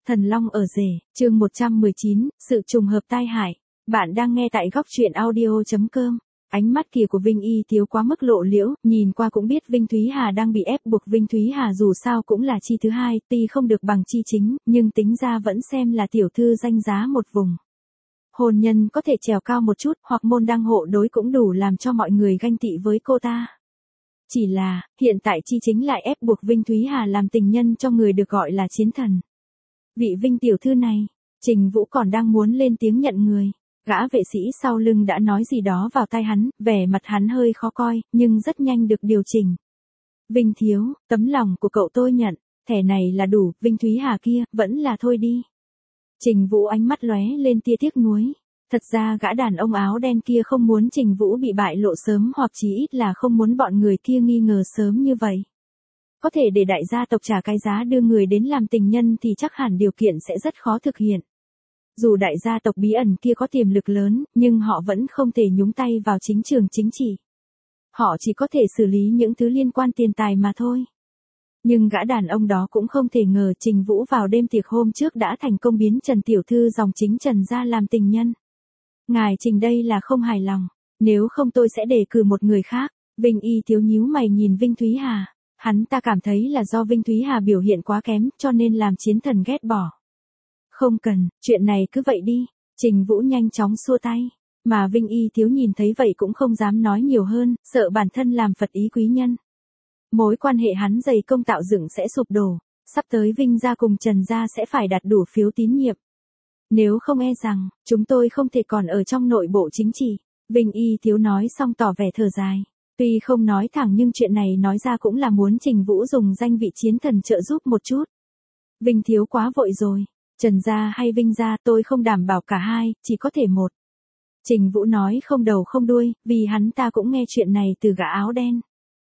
Thần Long ở rể, chương 119, sự trùng hợp tai hại. Bạn đang nghe tại góc truyện audio.com. Ánh mắt kia của Vinh Y Tiếu quá mức lộ liễu, nhìn qua cũng biết Vinh Thúy Hà đang bị ép buộc. Vinh Thúy Hà dù sao cũng là chi thứ hai, tuy không được bằng chi chính, nhưng tính ra vẫn xem là tiểu thư danh giá một vùng. Hôn nhân có thể trèo cao một chút, hoặc môn đăng hộ đối cũng đủ làm cho mọi người ganh tị với cô ta. Chỉ là, hiện tại chi chính lại ép buộc Vinh Thúy Hà làm tình nhân cho người được gọi là chiến thần. Vị Vinh tiểu thư này, Trình Vũ còn đang muốn lên tiếng nhận người. Gã vệ sĩ sau lưng đã nói gì đó vào tai hắn, vẻ mặt hắn hơi khó coi, nhưng rất nhanh được điều chỉnh. Vinh thiếu, tấm lòng của cậu tôi nhận, thẻ này là đủ, Vinh Thúy Hà kia, vẫn là thôi đi. Trình Vũ ánh mắt lóe lên tia tiếc nuối. Thật ra gã đàn ông áo đen kia không muốn Trình Vũ bị bại lộ sớm, hoặc chí ít là không muốn bọn người kia nghi ngờ sớm như vậy. Có thể để đại gia tộc trả cái giá đưa người đến làm tình nhân thì chắc hẳn điều kiện sẽ rất khó thực hiện. Dù đại gia tộc bí ẩn kia có tiềm lực lớn, nhưng họ vẫn không thể nhúng tay vào chính trường chính trị. Họ chỉ có thể xử lý những thứ liên quan tiền tài mà thôi. Nhưng gã đàn ông đó cũng không thể ngờ Trình Vũ vào đêm tiệc hôm trước đã thành công biến Trần Tiểu Thư dòng chính Trần ra làm tình nhân. Ngài Trình đây là không hài lòng, nếu không tôi sẽ đề cử một người khác. Vinh Y Tiếu nhíu mày nhìn Vinh Thúy Hà. Hắn ta cảm thấy là do Vinh Thúy Hà biểu hiện quá kém cho nên làm chiến thần ghét bỏ. Không cần, chuyện này cứ vậy đi. Trình Vũ nhanh chóng xua tay. Mà Vinh Y Tiếu nhìn thấy vậy cũng không dám nói nhiều hơn, sợ bản thân làm phật ý quý nhân. Mối quan hệ hắn dày công tạo dựng sẽ sụp đổ. Sắp tới Vinh gia cùng Trần gia sẽ phải đạt đủ phiếu tín nhiệm. Nếu không e rằng, chúng tôi không thể còn ở trong nội bộ chính trị. Vinh Y Tiếu nói xong tỏ vẻ thở dài. Tuy không nói thẳng nhưng chuyện này nói ra cũng là muốn Trình Vũ dùng danh vị chiến thần trợ giúp một chút. Vinh thiếu quá vội rồi. Trần gia hay Vinh gia tôi không đảm bảo cả hai, chỉ có thể một. Trình Vũ nói không đầu không đuôi, vì hắn ta cũng nghe chuyện này từ gã áo đen.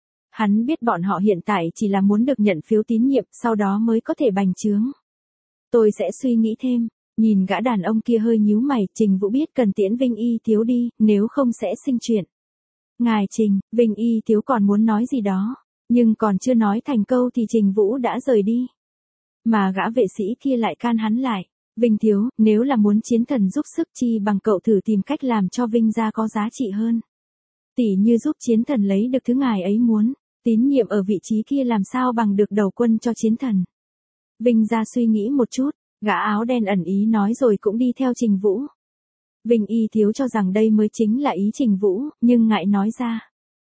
Hắn biết bọn họ hiện tại chỉ là muốn được nhận phiếu tín nhiệm, sau đó mới có thể bành trướng. Tôi sẽ suy nghĩ thêm. Nhìn gã đàn ông kia hơi nhíu mày, Trình Vũ biết cần tiễn Vinh Y Tiếu đi, nếu không sẽ sinh chuyện. Ngài Trình, Vinh Y Tiếu còn muốn nói gì đó, nhưng còn chưa nói thành câu thì Trình Vũ đã rời đi. Mà gã vệ sĩ kia lại can hắn lại. Vinh thiếu, nếu là muốn chiến thần giúp sức chi bằng cậu thử tìm cách làm cho Vinh gia có giá trị hơn. Tỉ như giúp chiến thần lấy được thứ ngài ấy muốn, tín nhiệm ở vị trí kia làm sao bằng được đầu quân cho chiến thần. Vinh gia suy nghĩ một chút, gã áo đen ẩn ý nói rồi cũng đi theo Trình Vũ. Vinh Y Thiếu cho rằng đây mới chính là ý Trình Vũ, nhưng ngại nói ra.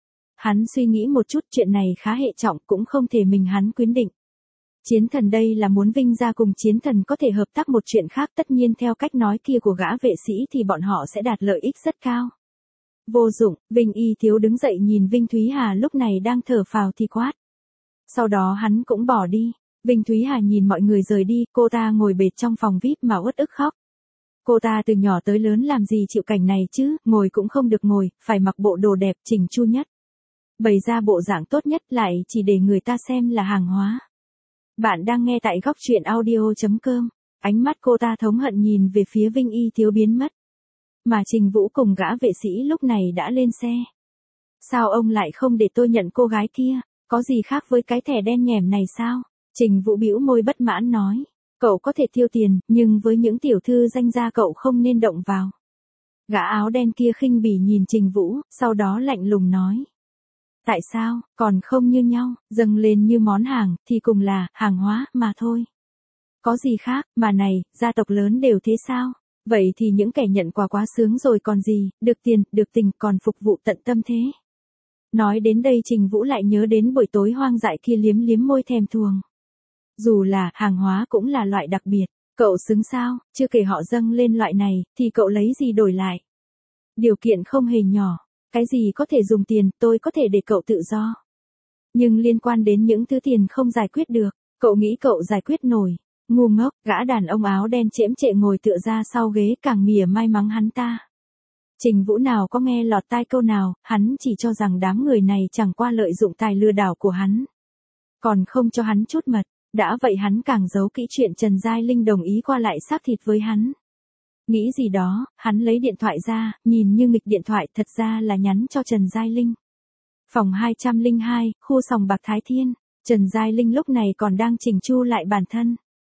Hắn suy nghĩ một chút, chuyện này khá hệ trọng, cũng không thể mình hắn quyết định. Chiến thần đây là muốn Vinh gia cùng chiến thần có thể hợp tác một chuyện khác, tất nhiên theo cách nói kia của gã vệ sĩ thì bọn họ sẽ đạt lợi ích rất cao. Vô dụng, Vinh Y Thiếu đứng dậy nhìn Vinh Thúy Hà lúc này đang thở phào thì quát. Sau đó hắn cũng bỏ đi. Vinh Thúy Hà nhìn mọi người rời đi, cô ta ngồi bệt trong phòng VIP mà uất ức khóc. Cô ta từ nhỏ tới lớn làm gì chịu cảnh này chứ, ngồi cũng không được ngồi, phải mặc bộ đồ đẹp chỉnh chu nhất. Bày ra bộ dạng tốt nhất lại chỉ để người ta xem là hàng hóa. Bạn đang nghe tại góc truyện audio.com. Ánh mắt cô ta thống hận nhìn về phía Vinh Y Thiếu biến mất. Mà Trình Vũ cùng gã vệ sĩ lúc này đã lên xe. Sao ông lại không để tôi nhận cô gái kia, có gì khác với cái thẻ đen nhẻm này sao? Trình Vũ bĩu môi bất mãn nói. Cậu có thể tiêu tiền, nhưng với những tiểu thư danh gia cậu không nên động vào. Gã áo đen kia khinh bỉ nhìn Trình Vũ, sau đó lạnh lùng nói. Tại sao, còn không như nhau, dâng lên như món hàng, thì cùng là hàng hóa mà thôi. Có gì khác, mà này, gia tộc lớn đều thế sao? Vậy thì những kẻ nhận quà quá sướng rồi còn gì, được tiền, được tình, còn phục vụ tận tâm thế. Nói đến đây Trình Vũ lại nhớ đến buổi tối hoang dại kia liếm liếm môi thèm thuồng. Dù là hàng hóa cũng là loại đặc biệt, cậu xứng sao, chưa kể họ dâng lên loại này, thì cậu lấy gì đổi lại? Điều kiện không hề nhỏ, cái gì có thể dùng tiền, tôi có thể để cậu tự do. Nhưng liên quan đến những thứ tiền không giải quyết được, cậu nghĩ cậu giải quyết nổi? Ngu ngốc, gã đàn ông áo đen chễm chệ ngồi tựa ra sau ghế càng mỉa mai mắng hắn ta. Trình Vũ nào có nghe lọt tai câu nào, hắn chỉ cho rằng đám người này chẳng qua lợi dụng tài lừa đảo của hắn. Còn không cho hắn chút mật. Đã vậy hắn càng giấu kỹ chuyện Trần Giai Linh đồng ý qua lại xác thịt với hắn. Nghĩ gì đó, hắn lấy điện thoại ra, nhìn như nghịch điện thoại thật ra là nhắn cho Trần Giai Linh. Phòng 202, khu sòng bạc Thái Thiên, Trần Giai Linh lúc này còn đang chỉnh chu lại bản thân.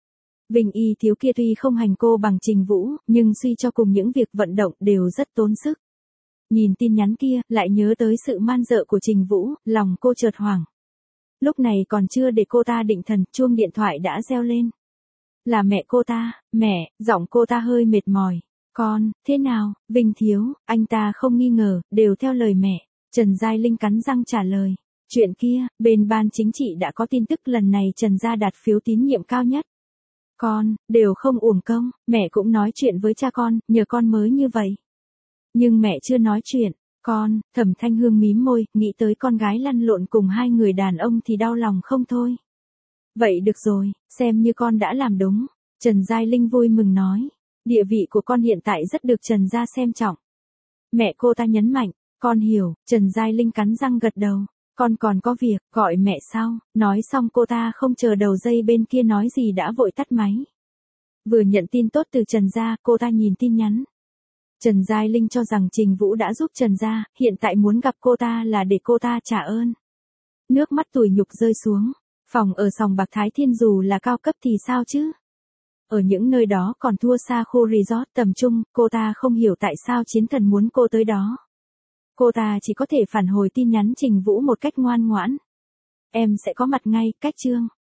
Vinh Y Thiếu kia tuy không hành cô bằng Trình Vũ, nhưng suy cho cùng những việc vận động đều rất tốn sức. Nhìn tin nhắn kia, lại nhớ tới sự man dợ của Trình Vũ, lòng cô chợt hoảng. Lúc này còn chưa để cô ta định thần, chuông điện thoại đã reo lên. Là mẹ cô ta, mẹ, giọng cô ta hơi mệt mỏi. Con, thế nào, Vinh Thiếu, anh ta không nghi ngờ, đều theo lời mẹ. Trần Giai Linh cắn răng trả lời. Chuyện kia, bên ban chính trị đã có tin tức lần này Trần gia đạt phiếu tín nhiệm cao nhất. Con, đều không uổng công, mẹ cũng nói chuyện với cha con, nhờ con mới như vậy. Nhưng mẹ chưa nói chuyện, con, Thẩm Thanh Hương mím môi, nghĩ tới con gái lăn lộn cùng hai người đàn ông thì đau lòng không thôi. Vậy được rồi, xem như con đã làm đúng. Trần Giai Linh vui mừng nói. Địa vị của con hiện tại rất được Trần gia xem trọng. Mẹ cô ta nhấn mạnh, con hiểu, Trần Giai Linh cắn răng gật đầu. Con còn có việc, gọi mẹ sau. Nói xong cô ta không chờ đầu dây bên kia nói gì đã vội tắt máy. Vừa nhận tin tốt từ Trần gia, cô ta nhìn tin nhắn. Trần Giai Linh cho rằng Trình Vũ đã giúp Trần gia, hiện tại muốn gặp cô ta là để cô ta trả ơn. Nước mắt tủi nhục rơi xuống. Phòng ở sòng bạc Thái Thiên dù là cao cấp thì sao chứ? Ở những nơi đó còn thua xa khu resort tầm trung, cô ta không hiểu tại sao chiến thần muốn cô tới đó. Cô ta chỉ có thể phản hồi tin nhắn Trình Vũ một cách ngoan ngoãn. Em sẽ có mặt ngay, cách chương.